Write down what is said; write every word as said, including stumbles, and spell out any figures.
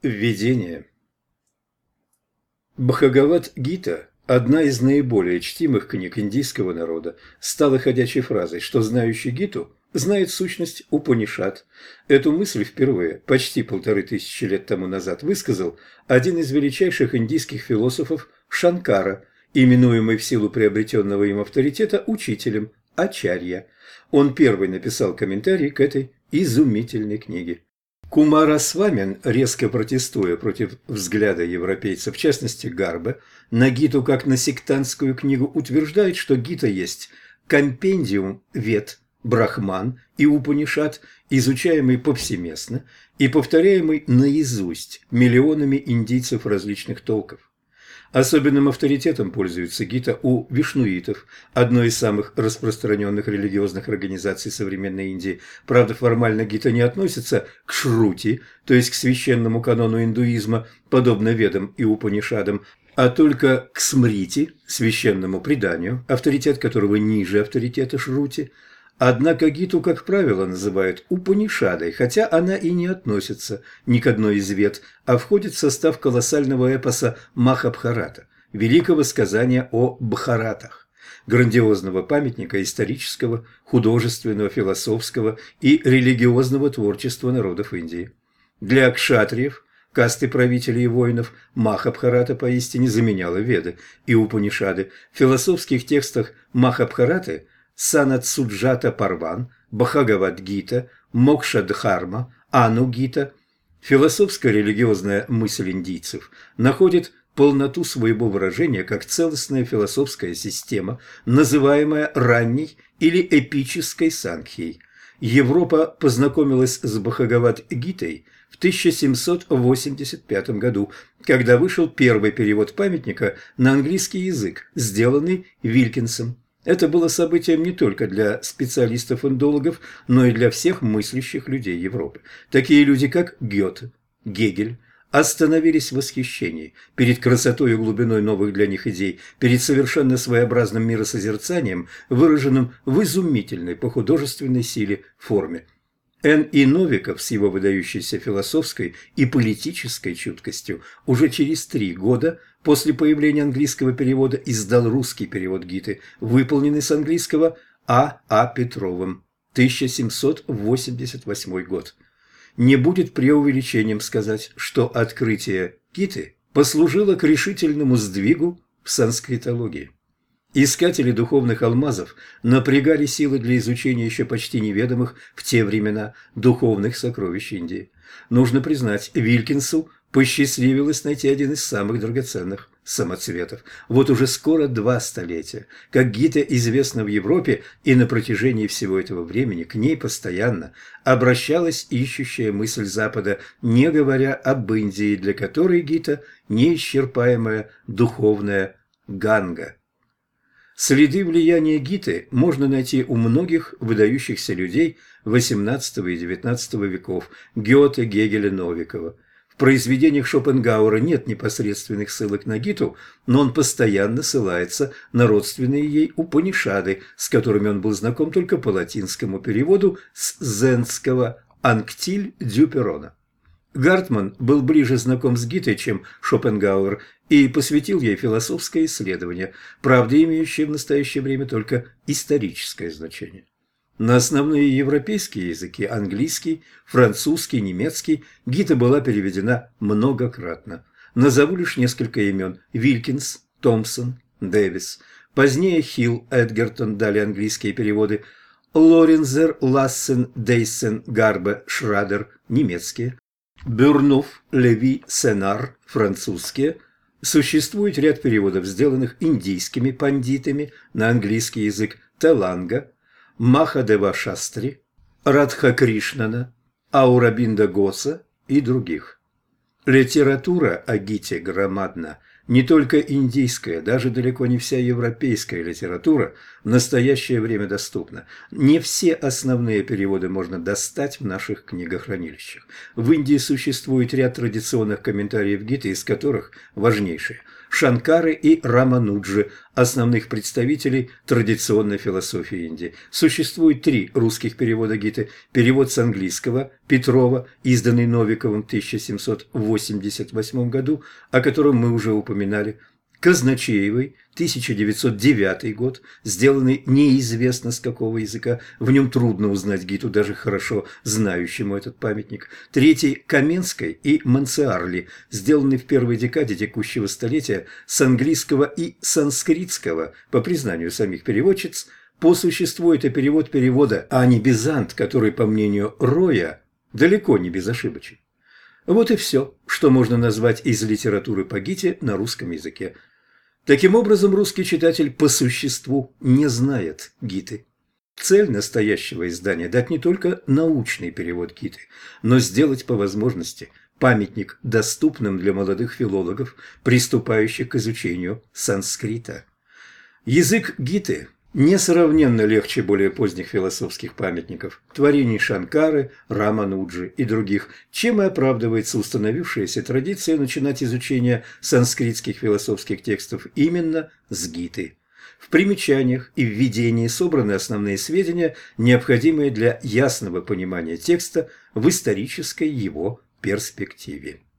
Введение. Бхагавад-гита, одна из наиболее чтимых книг индийского народа, стала ходячей фразой, что знающий Гиту знает сущность Упанишад. Эту мысль впервые, почти полторы тысячи лет тому назад, высказал один из величайших индийских философов Шанкара, именуемый в силу приобретенного им авторитета учителем Ачарья. Он первый написал комментарий к этой изумительной книге. Кумарасвамин, резко протестуя против взгляда европейцев, в частности Гарбе, на Гиту как на сектантскую книгу, утверждает, что Гита есть компендиум Вед, Брахман и Упанишад, изучаемый повсеместно и повторяемый наизусть миллионами индийцев различных толков. Особенным авторитетом пользуется Гита у вишнуитов, одной из самых распространенных религиозных организаций современной Индии. Правда, формально Гита не относится к Шрути, то есть к священному канону индуизма, подобно Ведам и Упанишадам, а только к Смрити, священному преданию, авторитет которого ниже авторитета Шрути. Однако Гиту, как правило, называют Упанишадой, хотя она и не относится ни к одной из вед, а входит в состав колоссального эпоса Махабхарата, великого сказания о Бхаратах, грандиозного памятника исторического, художественного, философского и религиозного творчества народов Индии. Для кшатриев, касты правителей и воинов, Махабхарата поистине заменяла Веды и Упанишады. В философских текстах Махабхараты Санатсуджата Парван, Бхагавад-гита, Мокша-дхарма, Ану-гита. Философская религиозная мысль индийцев находит полноту своего выражения как целостная философская система, называемая ранней или эпической Сангхьей. Европа познакомилась с Бхагавад-гитой в тысяча семьсот восемьдесят пятом году, когда вышел первый перевод памятника на английский язык, сделанный Вилькинсом. Это было событием не только для специалистов-индологов, но и для всех мыслящих людей Европы. Такие люди, как Гёте, Гегель, остановились в восхищении перед красотой и глубиной новых для них идей, перед совершенно своеобразным миросозерцанием, выраженным в изумительной по художественной силе форме. Н. И. Новиков с его выдающейся философской и политической чуткостью уже через три года после появления английского перевода издал русский перевод Гиты, выполненный с английского А. А. Петровым, тысяча семьсот восемьдесят восьмой год. Не будет преувеличением сказать, что открытие Гиты послужило к решительному сдвигу в санскритологии. Искатели духовных алмазов напрягали силы для изучения еще почти неведомых в те времена духовных сокровищ Индии. Нужно признать, Вилькинсу посчастливилось найти один из самых драгоценных самоцветов. Вот уже скоро два столетия, как Гита известна в Европе, и на протяжении всего этого времени к ней постоянно обращалась ищущая мысль Запада, не говоря об Индии, для которой Гита – неисчерпаемая духовная Ганга. Следы влияния Гиты можно найти у многих выдающихся людей восемнадцатого и девятнадцатого веков – Гёте, Гегеля, Новикова. В произведениях Шопенгауэра нет непосредственных ссылок на Гиту, но он постоянно ссылается на родственные ей Упанишады, с которыми он был знаком только по латинскому переводу с зенского «Анктиль Дюперона». Гартман был ближе знаком с Гитой, чем Шопенгауэр, и посвятил ей философское исследование, правда, имеющее в настоящее время только историческое значение. На основные европейские языки – английский, французский, немецкий – Гита была переведена многократно. Назову лишь несколько имен – Вилькинс, Томпсон, Дэвис. Позднее Хилл, Эдгертон дали английские переводы, Лорензер, Лассен, Дейсен, Гарбе, Шрадер – немецкие. Бюрнов, Леви, Сенар – французские. Существует ряд переводов, сделанных индийскими пандитами на английский язык Теланга, Махадева Шастри, Радха Кришнана, Аурабинда Госа и других. Литература о Гите громадна. Не только индийская, даже далеко не вся европейская литература в настоящее время доступна. Не все основные переводы можно достать в наших книгохранилищах. В Индии существует ряд традиционных комментариев Гиты, из которых важнейшие – Шанкары и Рамануджи, основных представителей традиционной философии Индии. Существует три русских перевода Гиты. Перевод с английского Петрова, изданный Новиковым в тысяча семьсот восемьдесят восьмом году, о котором мы уже упоминали. Казначеевой, тысяча девятьсот девятый год, сделанный неизвестно с какого языка, в нем трудно узнать Гиту даже хорошо знающему этот памятник. Третий – Каменской и Мансиарли, сделанный в первой декаде текущего столетия с английского и санскритского, по признанию самих переводчиц. По существу это перевод перевода, а не Бизант, который, по мнению Роя, далеко не безошибочен. Вот и все, что можно назвать из литературы по Гите на русском языке. Таким образом, русский читатель по существу не знает Гиты. Цель настоящего издания – дать не только научный перевод Гиты, но сделать по возможности памятник доступным для молодых филологов, приступающих к изучению санскрита. Язык Гиты несравненно легче более поздних философских памятников, творений Шанкары, Рамануджи и других, чем и оправдывается установившаяся традиция начинать изучение санскритских философских текстов именно с Гиты. В примечаниях и введении собраны основные сведения, необходимые для ясного понимания текста в исторической его перспективе.